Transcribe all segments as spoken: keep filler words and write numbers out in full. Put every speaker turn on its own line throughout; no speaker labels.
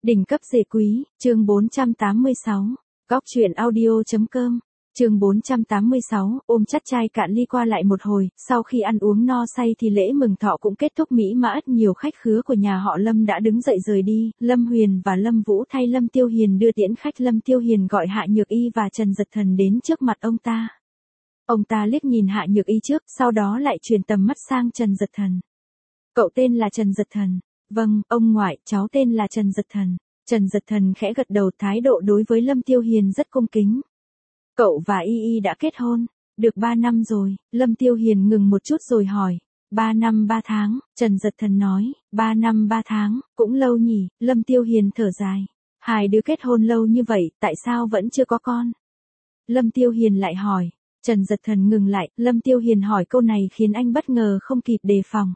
Đỉnh cấp rể quý, chương bốn trăm tám mươi sáu. Góc truyện audio.com. Chương bốn trăm tám mươi sáu, ôm chắt chai cạn ly qua lại một hồi, sau khi ăn uống no say thì lễ mừng thọ cũng kết thúc mỹ mãn, nhiều khách khứa của nhà họ Lâm đã đứng dậy rời đi, Lâm Huyền và Lâm Vũ thay Lâm Tiêu Hiền đưa tiễn khách. Lâm Tiêu Hiền gọi Hạ Nhược Y và Trần Dật Thần đến trước mặt ông ta. Ông ta liếc nhìn Hạ Nhược Y trước, sau đó lại truyền tầm mắt sang Trần Dật Thần. Cậu tên là Trần Dật Thần? Vâng, ông ngoại, cháu tên là Trần Dật Thần. Trần Dật Thần khẽ gật đầu, thái độ đối với Lâm Tiêu Hiền rất cung kính. Cậu và Y Y đã kết hôn, được ba năm rồi. Lâm Tiêu Hiền ngừng một chút rồi hỏi. Ba năm ba tháng, Trần Dật Thần nói. Ba năm ba tháng, cũng lâu nhỉ. Lâm Tiêu Hiền thở dài. Hai đứa kết hôn lâu như vậy, tại sao vẫn chưa có con? Lâm Tiêu Hiền lại hỏi. Trần Dật Thần ngừng lại, Lâm Tiêu Hiền hỏi câu này khiến anh bất ngờ không kịp đề phòng.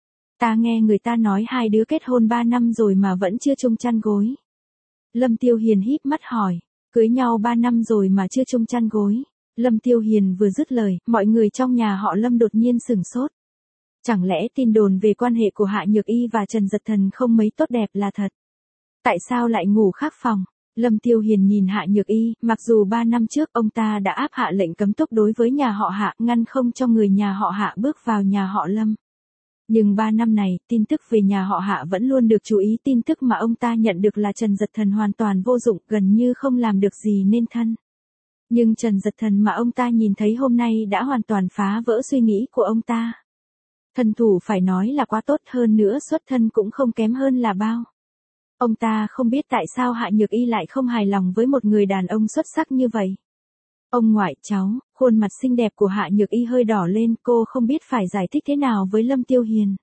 Ta nghe người ta nói hai đứa kết hôn ba năm rồi mà vẫn chưa chung chăn gối. Lâm Tiêu Hiền híp mắt hỏi. Cưới nhau ba năm rồi mà chưa chung chăn gối. Lâm Tiêu Hiền vừa dứt lời, mọi người trong nhà họ Lâm đột nhiên sửng sốt. Chẳng lẽ tin đồn về quan hệ của Hạ Nhược Y và Trần Dật Thần không mấy tốt đẹp là thật? Tại sao lại ngủ khác phòng? Lâm Tiêu Hiền nhìn Hạ Nhược Y, mặc dù ba năm trước ông ta đã áp hạ lệnh cấm túc đối với nhà họ Hạ, ngăn không cho người nhà họ Hạ bước vào nhà họ Lâm. Nhưng ba năm này, tin tức về nhà họ Hạ vẫn luôn được chú ý. Tin tức mà ông ta nhận được là Trần Dật Thần hoàn toàn vô dụng, gần như không làm được gì nên thân. Nhưng Trần Dật Thần mà ông ta nhìn thấy hôm nay đã hoàn toàn phá vỡ suy nghĩ của ông ta. Thân thủ phải nói là quá tốt, hơn nữa xuất thân cũng không kém hơn là bao. Ông ta không biết tại sao Hạ Nhược Y lại không hài lòng với một người đàn ông xuất sắc như vậy. Ông ngoại, cháu, khuôn mặt xinh đẹp của Hạ Nhược Y hơi đỏ lên, cô không biết phải giải thích thế nào với Lâm Tiêu Hiền.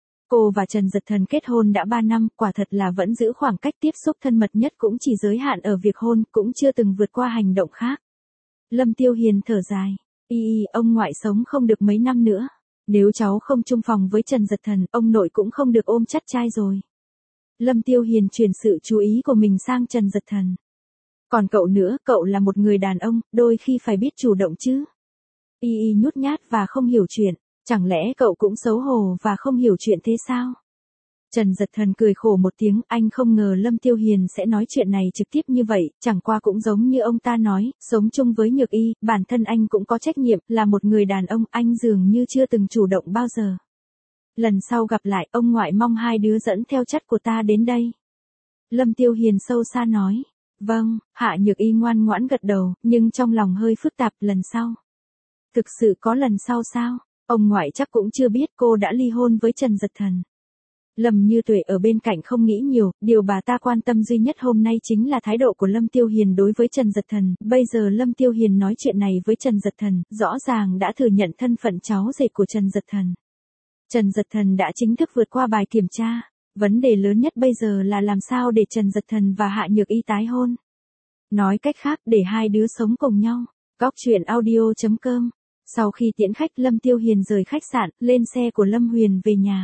Cô và Trần Dật Thần kết hôn đã ba năm, quả thật là vẫn giữ khoảng cách tiếp xúc thân mật nhất cũng chỉ giới hạn ở việc hôn, cũng chưa từng vượt qua hành động khác. Lâm Tiêu Hiền thở dài. Y y, ông ngoại sống không được mấy năm nữa. Nếu cháu không chung phòng với Trần Dật Thần, ông nội cũng không được ôm chắt trai rồi. Lâm Tiêu Hiền chuyển sự chú ý của mình sang Trần Dật Thần. Còn cậu nữa, cậu là một người đàn ông, đôi khi phải biết chủ động chứ. Y y nhút nhát và không hiểu chuyện, chẳng lẽ cậu cũng xấu hổ và không hiểu chuyện thế sao? Trần Dật Thần cười khổ một tiếng, anh không ngờ Lâm Tiêu Hiền sẽ nói chuyện này trực tiếp như vậy, chẳng qua cũng giống như ông ta nói, sống chung với Nhược Y, bản thân anh cũng có trách nhiệm, là một người đàn ông, anh dường như chưa từng chủ động bao giờ. Lần sau gặp lại, ông ngoại mong hai đứa dẫn theo chắt của ta đến đây. Lâm Tiêu Hiền sâu xa nói. Vâng, Hạ Nhược Y ngoan ngoãn gật đầu, nhưng trong lòng hơi phức tạp. Lần sau. Thực sự có lần sau sao? Ông ngoại chắc cũng chưa biết cô đã ly hôn với Trần Dật Thần. Lâm Như Tuệ ở bên cạnh không nghĩ nhiều, điều bà ta quan tâm duy nhất hôm nay chính là thái độ của Lâm Tiêu Hiền đối với Trần Dật Thần. Bây giờ Lâm Tiêu Hiền nói chuyện này với Trần Dật Thần, rõ ràng đã thừa nhận thân phận cháu rể của Trần Dật Thần. Trần Dật Thần đã chính thức vượt qua bài kiểm tra. Vấn đề lớn nhất bây giờ là làm sao để Trần Dật Thần và Hạ Nhược Y tái hôn. Nói cách khác, để hai đứa sống cùng nhau. Góc truyện audio.com. Sau khi tiễn khách, Lâm Tiêu Hiền rời khách sạn, lên xe của Lâm Huyền về nhà.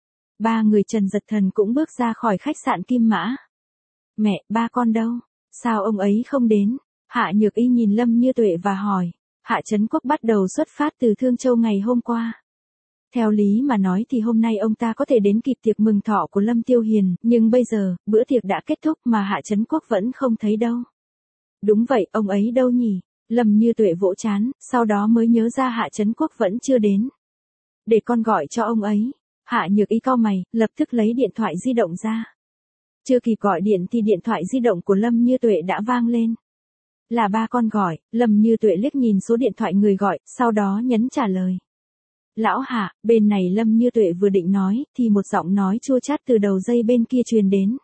Ba người Trần Dật Thần cũng bước ra khỏi khách sạn Kim Mã. Mẹ, ba con đâu? Sao ông ấy không đến? Hạ Nhược Y nhìn Lâm Như Tuệ và hỏi. Hạ Trấn Quốc bắt đầu xuất phát từ Thương Châu ngày hôm qua. Theo lý mà nói thì hôm nay ông ta có thể đến kịp tiệc mừng thọ của Lâm Tiêu Hiền, nhưng bây giờ, bữa tiệc đã kết thúc mà Hạ Trấn Quốc vẫn không thấy đâu. Đúng vậy, ông ấy đâu nhỉ? Lâm Như Tuệ vỗ trán, sau đó mới nhớ ra Hạ Trấn Quốc vẫn chưa đến. Để con gọi cho ông ấy. Hạ Nhược Y cau mày, lập tức lấy điện thoại di động ra. Chưa kịp gọi điện thì điện thoại di động của Lâm Như Tuệ đã vang lên. Là ba con gọi. Lâm Như Tuệ liếc nhìn số điện thoại người gọi, sau đó nhấn trả lời. Lão Hạ, bên này Lâm Như Tuệ vừa định nói, thì một giọng nói chua chát từ đầu dây bên kia truyền đến.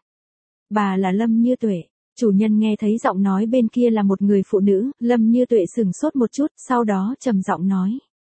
Bà là Lâm Như Tuệ. Chủ nhân nghe thấy giọng nói bên kia là một người phụ nữ, Lâm Như Tuệ sửng sốt một chút, sau đó trầm giọng nói.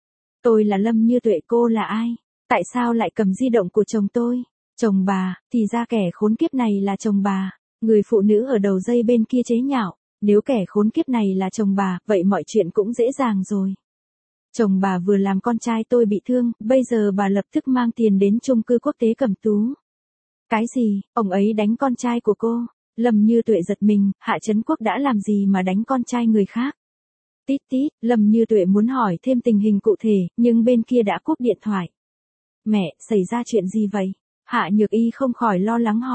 Tôi là Lâm Như Tuệ, cô là ai? Tại sao lại cầm di động của chồng tôi? Chồng bà, thì ra kẻ khốn kiếp này là chồng bà. Người phụ nữ ở đầu dây bên kia chế nhạo. Nếu kẻ khốn kiếp này là chồng bà, vậy mọi chuyện cũng dễ dàng rồi. Chồng bà vừa làm con trai tôi bị thương, bây giờ bà lập tức mang tiền đến chung cư quốc tế Cẩm Tú. Cái gì, ông ấy đánh con trai của cô? Lâm Như Tuệ giật mình, Hạ Trấn Quốc đã làm gì mà đánh con trai người khác? Tít tít, Lâm Như Tuệ muốn hỏi thêm tình hình cụ thể, nhưng bên kia đã cúp điện thoại. Mẹ, xảy ra chuyện gì vậy? Hạ Nhược Y không khỏi lo lắng hỏi.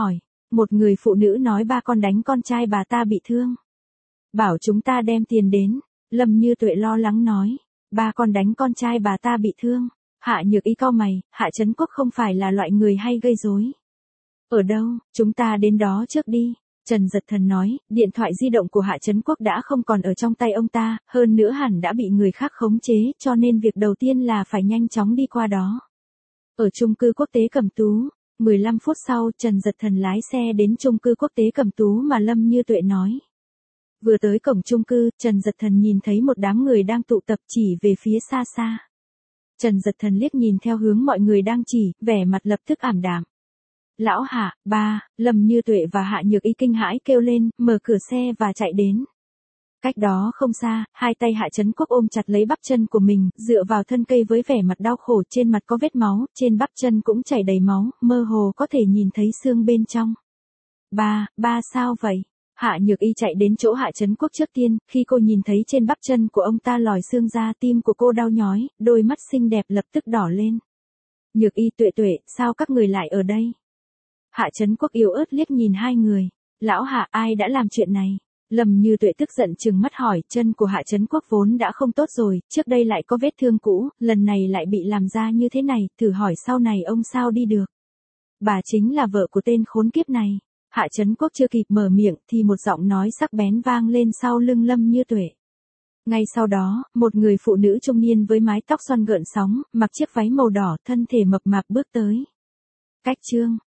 Một người phụ nữ nói ba con đánh con trai bà ta bị thương. Bảo chúng ta đem tiền đến. Lâm Như Tuệ lo lắng nói. Ba con đánh con trai bà ta bị thương. Hạ Nhược Y cau mày, Hạ Trấn Quốc không phải là loại người hay gây rối. Ở đâu, chúng ta đến đó trước đi. Trần Giật Thần nói, điện thoại di động của Hạ Trấn Quốc đã không còn ở trong tay ông ta, hơn nữa hẳn đã bị người khác khống chế, cho nên việc đầu tiên là phải nhanh chóng đi qua đó. Ở chung cư quốc tế Cẩm Tú, mười lăm phút sau Trần Giật Thần lái xe đến chung cư quốc tế Cẩm Tú mà Lâm Như Tuệ nói. Vừa tới cổng chung cư, Trần Giật Thần nhìn thấy một đám người đang tụ tập chỉ về phía xa xa. Trần Giật Thần liếc nhìn theo hướng mọi người đang chỉ, vẻ mặt lập tức ảm đạm. Lão Hạ, ba, Lâm Như Tuệ và Hạ Nhược Y kinh hãi kêu lên, mở cửa xe và chạy đến. Cách đó không xa, hai tay Hạ Trấn Quốc ôm chặt lấy bắp chân của mình, dựa vào thân cây với vẻ mặt đau khổ, trên mặt có vết máu, trên bắp chân cũng chảy đầy máu, mơ hồ có thể nhìn thấy xương bên trong. Ba, ba sao vậy? Hạ Nhược Y chạy đến chỗ Hạ Trấn Quốc trước tiên, khi cô nhìn thấy trên bắp chân của ông ta lòi xương ra, tim của cô đau nhói, đôi mắt xinh đẹp lập tức đỏ lên. Nhược Y, Tuệ Tuệ, sao các người lại ở đây? Hạ Trấn Quốc yếu ớt liếc nhìn hai người. Lão Hạ, ai đã làm chuyện này? Lâm Như Tuệ tức giận trừng mắt hỏi, chân của Hạ Trấn Quốc vốn đã không tốt rồi, trước đây lại có vết thương cũ, lần này lại bị làm ra như thế này, thử hỏi sau này ông sao đi được? Bà chính là vợ của tên khốn kiếp này. Hạ Trấn Quốc chưa kịp mở miệng thì một giọng nói sắc bén vang lên sau lưng Lâm Như Tuệ. Ngay sau đó, một người phụ nữ trung niên với mái tóc xoăn gợn sóng, mặc chiếc váy màu đỏ, thân thể mập mạp bước tới. Cách chương